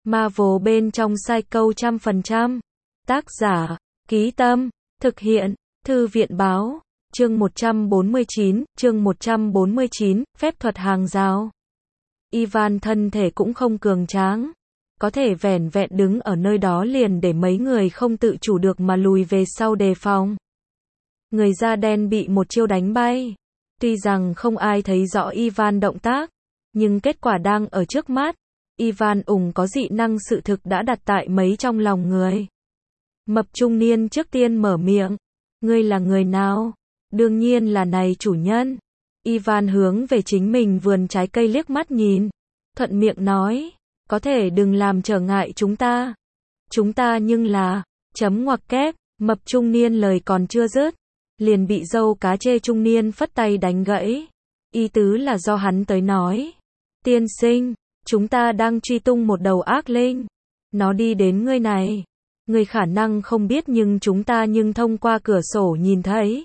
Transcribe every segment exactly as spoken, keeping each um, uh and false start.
Marvel bên trong Psycho trăm phần trăm. Tác giả, Ký Tâm, thực hiện, Thư viện Báo, chương một trăm bốn mươi chín, chương một trăm bốn mươi chín, phép thuật hàng rào. Ivan thân thể cũng không cường tráng, có thể vẻn vẹn đứng ở nơi đó liền để mấy người không tự chủ được mà lùi về sau đề phòng. Người da đen bị một chiêu đánh bay. Tuy rằng không ai thấy rõ Ivan động tác, nhưng kết quả đang ở trước mắt. Ivan ủng có dị năng sự thực đã đặt tại mấy trong lòng người. Mập trung niên trước tiên mở miệng. Ngươi là người nào? Đương nhiên là này chủ nhân. Ivan hướng về chính mình vườn trái cây liếc mắt nhìn. Thuận miệng nói. Có thể đừng làm trở ngại chúng ta. Chúng ta nhưng là, chấm ngoặc kép, mập trung niên lời còn chưa dứt. Liền bị dâu cá chê trung niên phất tay đánh gãy. Ý tứ là do hắn tới nói. Tiên sinh, chúng ta đang truy tung một đầu ác linh. Nó đi đến ngươi này. Ngươi khả năng không biết nhưng chúng ta nhưng thông qua cửa sổ nhìn thấy.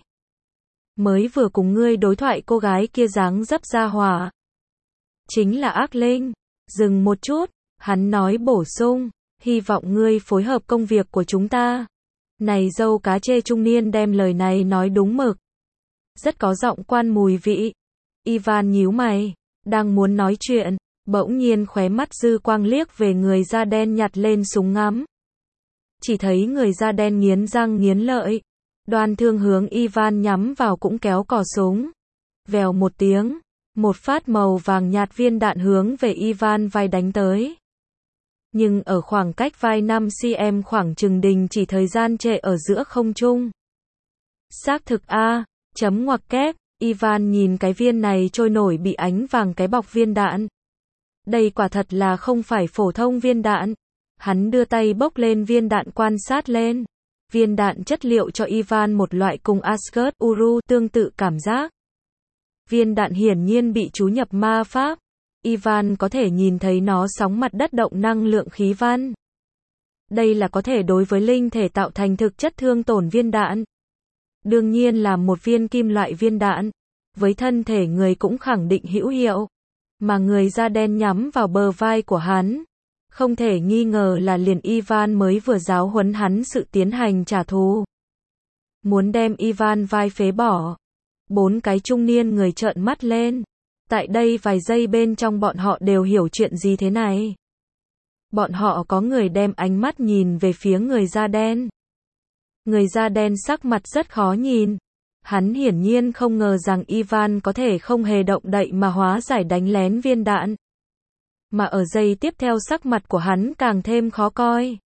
Mới vừa cùng ngươi đối thoại cô gái kia dáng dấp ra hỏa. Chính là ác linh. Dừng một chút, hắn nói bổ sung, hy vọng ngươi phối hợp công việc của chúng ta. Này dâu cá chê trung niên đem lời này nói đúng mực. Rất có giọng quan mùi vị. Ivan nhíu mày, đang muốn nói chuyện, bỗng nhiên khóe mắt dư quang liếc về người da đen nhặt lên súng ngắm. Chỉ thấy người da đen nghiến răng nghiến lợi, đoan thương hướng Ivan nhắm vào cũng kéo cò súng. Vèo một tiếng, một phát màu vàng nhạt viên đạn hướng về Ivan vai đánh tới. Nhưng ở khoảng cách vai năm xăng-ti-mét khoảng chừng đình chỉ thời gian trệ ở giữa không trung. Xác thực A, chấm ngoặc kép, Ivan nhìn cái viên này trôi nổi bị ánh vàng cái bọc viên đạn. Đây quả thật là không phải phổ thông viên đạn. Hắn đưa tay bốc lên viên đạn quan sát lên. Viên đạn chất liệu cho Ivan một loại cùng Asgard Uru tương tự cảm giác. Viên đạn hiển nhiên bị chú nhập ma pháp. Ivan có thể nhìn thấy nó sóng mặt đất động năng lượng khí văn. Đây là có thể đối với linh thể tạo thành thực chất thương tổn viên đạn. Đương nhiên là một viên kim loại viên đạn. Với thân thể người cũng khẳng định hữu hiệu. Mà người da đen nhắm vào bờ vai của hắn. Không thể nghi ngờ là liền Ivan mới vừa giáo huấn hắn sự tiến hành trả thù. Muốn đem Ivan vai phế bỏ. Bốn cái trung niên người trợn mắt lên. Tại đây vài giây bên trong bọn họ đều hiểu chuyện gì thế này. Bọn họ có người đem ánh mắt nhìn về phía người da đen. Người da đen sắc mặt rất khó nhìn. Hắn hiển nhiên không ngờ rằng Ivan có thể không hề động đậy mà hóa giải đánh lén viên đạn. Mà ở giây tiếp theo sắc mặt của hắn càng thêm khó coi.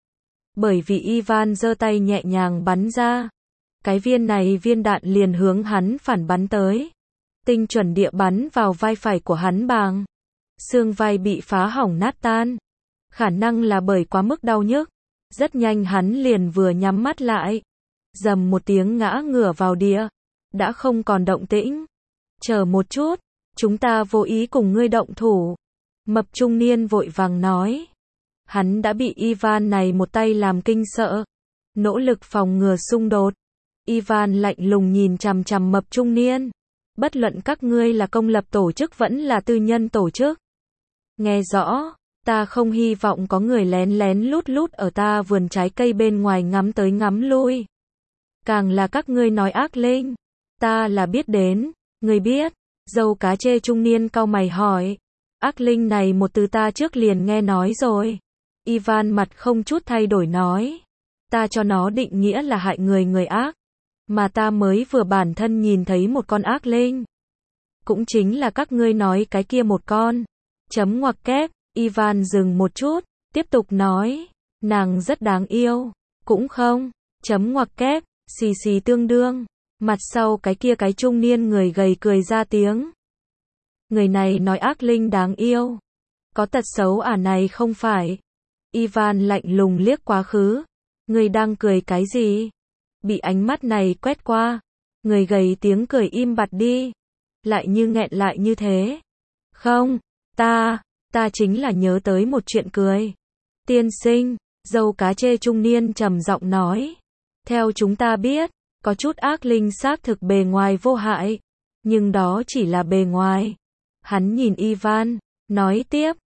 Bởi vì Ivan giơ tay nhẹ nhàng bắn ra. Cái viên này viên đạn liền hướng hắn phản bắn tới. Tinh chuẩn địa bắn vào vai phải của hắn bàng. Xương vai bị phá hỏng nát tan. Khả năng là bởi quá mức đau nhức. Rất nhanh hắn liền vừa nhắm mắt lại. Dầm một tiếng ngã ngửa vào địa. Đã không còn động tĩnh. Chờ một chút. Chúng ta vô ý cùng ngươi động thủ. Mập trung niên vội vàng nói. Hắn đã bị Ivan này một tay làm kinh sợ. Nỗ lực phòng ngừa xung đột. Ivan lạnh lùng nhìn chằm chằm mập trung niên. Bất luận các ngươi là công lập tổ chức vẫn là tư nhân tổ chức. Nghe rõ, ta không hy vọng có người lén lén lút lút ở ta vườn trái cây bên ngoài ngắm tới ngắm lui. Càng là các ngươi nói ác linh. Ta là biết đến, ngươi biết. Dâu cá chê trung niên cau mày hỏi. Ác linh này một từ ta trước liền nghe nói rồi. Ivan mặt không chút thay đổi nói. Ta cho nó định nghĩa là hại người người ác. Mà ta mới vừa bản thân nhìn thấy một con ác linh. Cũng chính là các ngươi nói cái kia một con. Chấm ngoặc kép, Ivan dừng một chút, tiếp tục nói. Nàng rất đáng yêu. Cũng không, chấm ngoặc kép, xì xì tương đương. Mặt sau cái kia cái trung niên người gầy cười ra tiếng. Người này nói ác linh đáng yêu. Có tật xấu à này không phải. Ivan lạnh lùng liếc quá khứ. Người đang cười cái gì? Bị ánh mắt này quét qua. Người gầy tiếng cười im bặt đi. Lại như nghẹn lại như thế. Không, ta, ta chính là nhớ tới một chuyện cười. Tiên sinh, dâu cá chê trung niên trầm giọng nói. Theo chúng ta biết, có chút ác linh xác thực bề ngoài vô hại. Nhưng đó chỉ là bề ngoài. Hắn nhìn Ivan, nói tiếp,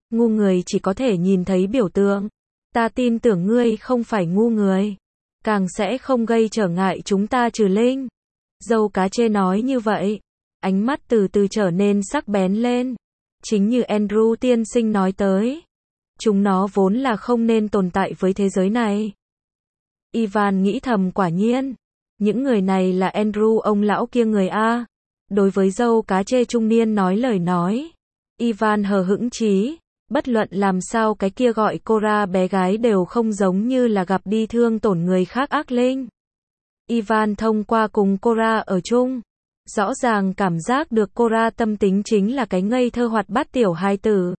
Ngu người chỉ có thể nhìn thấy biểu tượng. Ta tin tưởng ngươi không phải ngu người. Càng sẽ không gây trở ngại chúng ta trừ linh. Dâu cá chê nói như vậy. Ánh mắt từ từ trở nên sắc bén lên. Chính như Andrew tiên sinh nói tới. Chúng nó vốn là không nên tồn tại với thế giới này. Ivan nghĩ thầm quả nhiên. Những người này là Andrew ông lão kia người A. Đối với dâu cá chê trung niên nói lời nói. Ivan hờ hững chí. Bất luận làm sao cái kia gọi cô ra bé gái đều không giống như là gặp đi thương tổn người khác ác linh. Ivan thông qua cùng cô ra ở chung. Rõ ràng cảm giác được cô ra tâm tính chính là cái ngây thơ hoạt bát tiểu hài tử.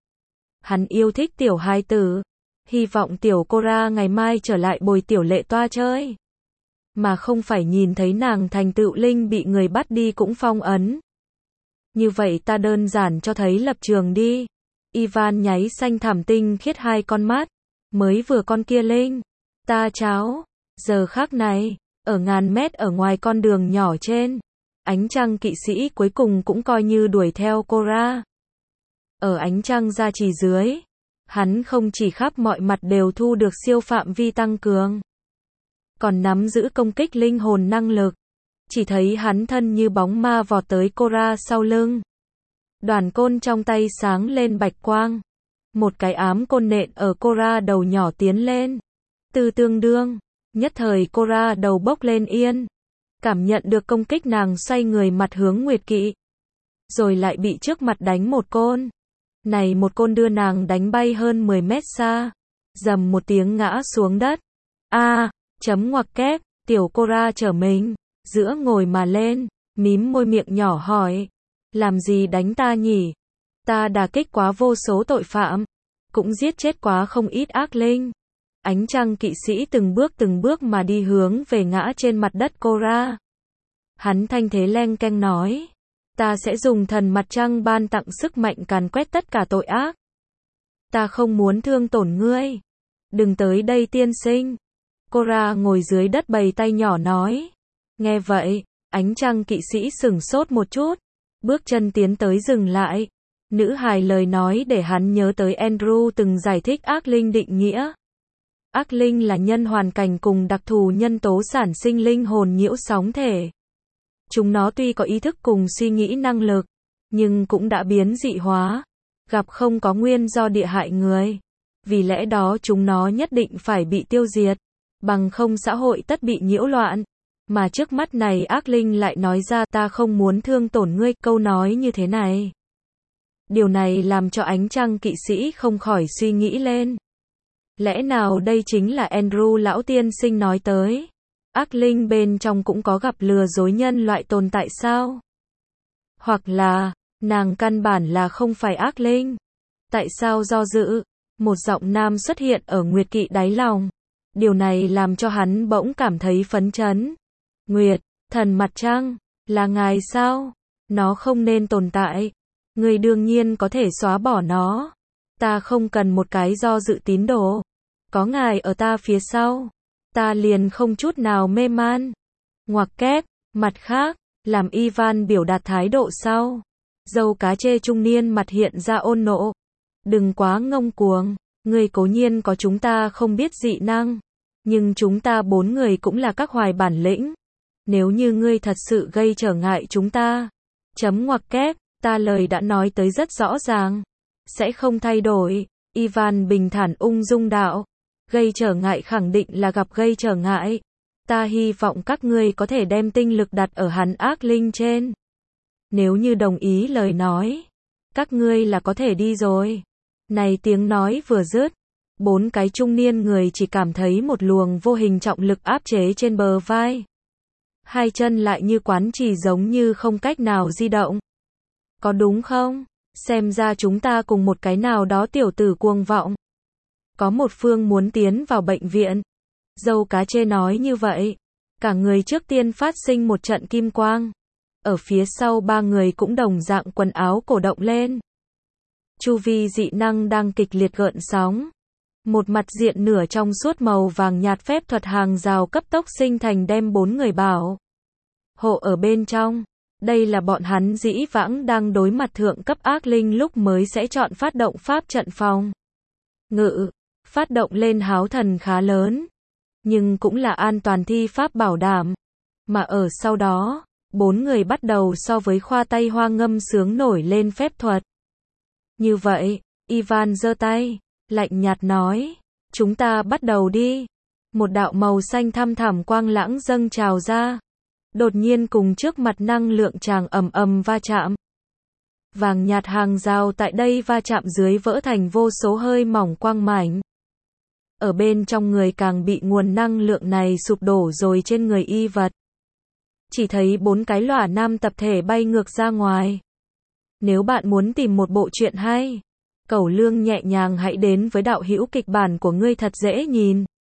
Hắn yêu thích tiểu hài tử. Hy vọng tiểu cô ra ngày mai trở lại bồi tiểu lệ toa chơi. Mà không phải nhìn thấy nàng thành tựu linh bị người bắt đi cũng phong ấn. Như vậy ta đơn giản cho thấy lập trường đi. Ivan nháy xanh thảm tinh khiết hai con mắt. Mới vừa con kia linh. Ta cháo. Giờ khác này, ở ngàn mét ở ngoài con đường nhỏ trên. Ánh trăng kỵ sĩ cuối cùng cũng coi như đuổi theo cô ra. Ở ánh trăng ra chỉ dưới. Hắn không chỉ khắp mọi mặt đều thu được siêu phạm vi tăng cường. Còn nắm giữ công kích linh hồn năng lực. Chỉ thấy hắn thân như bóng ma vọt tới cô ra sau lưng. Đoàn côn trong tay sáng lên bạch quang. Một cái ám côn nện ở cô ra đầu nhỏ tiến lên. Từ tương đương. Nhất thời cô ra đầu bốc lên yên. Cảm nhận được công kích nàng xoay người mặt hướng Nguyệt Kỵ. Rồi lại bị trước mặt đánh một côn. Này một côn đưa nàng đánh bay hơn mười mét xa. Dầm một tiếng ngã xuống đất. A, chấm ngoặc kép, tiểu cô ra trở mình. Giữa ngồi mà lên, mím môi miệng nhỏ hỏi. Làm gì đánh ta nhỉ? Ta đả kích quá vô số tội phạm. Cũng giết chết quá không ít ác linh. Ánh trăng kỵ sĩ từng bước từng bước mà đi hướng về ngã trên mặt đất cô ra. Hắn thanh thế leng keng nói. Ta sẽ dùng thần mặt trăng ban tặng sức mạnh càn quét tất cả tội ác. Ta không muốn thương tổn ngươi. Đừng tới đây tiên sinh. Cô ra ngồi dưới đất bày tay nhỏ nói. Nghe vậy, ánh trăng kỵ sĩ sửng sốt một chút. Bước chân tiến tới dừng lại. Nữ hài lời nói để hắn nhớ tới Andrew từng giải thích ác linh định nghĩa. Ác linh là nhân hoàn cảnh cùng đặc thù nhân tố sản sinh linh hồn nhiễu sóng thể. Chúng nó tuy có ý thức cùng suy nghĩ năng lực, nhưng cũng đã biến dị hóa, gặp không có nguyên do địa hại người. Vì lẽ đó chúng nó nhất định phải bị tiêu diệt, bằng không xã hội tất bị nhiễu loạn. Mà trước mắt này ác linh lại nói ra ta không muốn thương tổn ngươi, câu nói như thế này. Điều này làm cho ánh trăng kỵ sĩ không khỏi suy nghĩ lên. Lẽ nào đây chính là Andrew lão tiên sinh nói tới? Ác linh bên trong cũng có gặp lừa dối nhân loại tồn tại sao? Hoặc là, nàng căn bản là không phải ác linh? Tại sao do dự? Một giọng nam xuất hiện ở Nguyệt Kỵ đáy lòng. Điều này làm cho hắn bỗng cảm thấy phấn chấn. Nguyệt, thần mặt trăng, là ngài sao? Nó không nên tồn tại. Người đương nhiên có thể xóa bỏ nó. Ta không cần một cái do dự tín đồ. Có ngài ở ta phía sau. Ta liền không chút nào mê man. Ngoặc kép, mặt khác, làm Ivan biểu đạt thái độ sau. Dâu cá chê trung niên mặt hiện ra ôn nộ. Đừng quá ngông cuồng. Người cố nhiên có chúng ta không biết dị năng. Nhưng chúng ta bốn người cũng là các hoài bản lĩnh. Nếu như ngươi thật sự gây trở ngại chúng ta. Chấm ngoặc kép, ta lời đã nói tới rất rõ ràng. Sẽ không thay đổi. Ivan bình thản ung dung đạo. Gây trở ngại khẳng định là gặp gây trở ngại. Ta hy vọng các ngươi có thể đem tinh lực đặt ở hắn ác linh trên. Nếu như đồng ý lời nói. Các ngươi là có thể đi rồi. Này tiếng nói vừa dứt. Bốn cái trung niên người chỉ cảm thấy một luồng vô hình trọng lực áp chế trên bờ vai. Hai chân lại như quán chỉ giống như không cách nào di động. Có đúng không? Xem ra chúng ta cùng một cái nào đó tiểu tử cuồng vọng. Có một phương muốn tiến vào bệnh viện. Dâu cá chê nói như vậy. Cả người trước tiên phát sinh một trận kim quang. Ở phía sau ba người cũng đồng dạng quần áo cổ động lên. Chu vi dị năng đang kịch liệt gợn sóng. Một mặt diện nửa trong suốt màu vàng nhạt phép thuật hàng rào cấp tốc sinh thành đem bốn người bảo hộ ở bên trong. Đây là bọn hắn dĩ vãng đang đối mặt thượng cấp ác linh lúc mới sẽ chọn phát động pháp trận phòng ngự. Phát động lên háo thần khá lớn, nhưng cũng là an toàn thi pháp bảo đảm. Mà ở sau đó, bốn người bắt đầu so với khoa tay hoa ngâm sướng nổi lên phép thuật. Như vậy, Ivan giơ tay, lạnh nhạt nói, chúng ta bắt đầu đi. Một đạo màu xanh thăm thẳm quang lãng dâng trào ra, đột nhiên cùng trước mặt năng lượng tràng ầm ầm va chạm. Vàng nhạt hàng rào tại đây va chạm dưới vỡ thành vô số hơi mỏng quang mảnh. Ở bên trong người càng bị nguồn năng lượng này sụp đổ rồi trên người y vật. Chỉ thấy bốn cái lỏa nam tập thể bay ngược ra ngoài. Nếu bạn muốn tìm một bộ truyện hay, Cẩu Lương nhẹ nhàng hãy đến với đạo hữu kịch bản của ngươi thật dễ nhìn.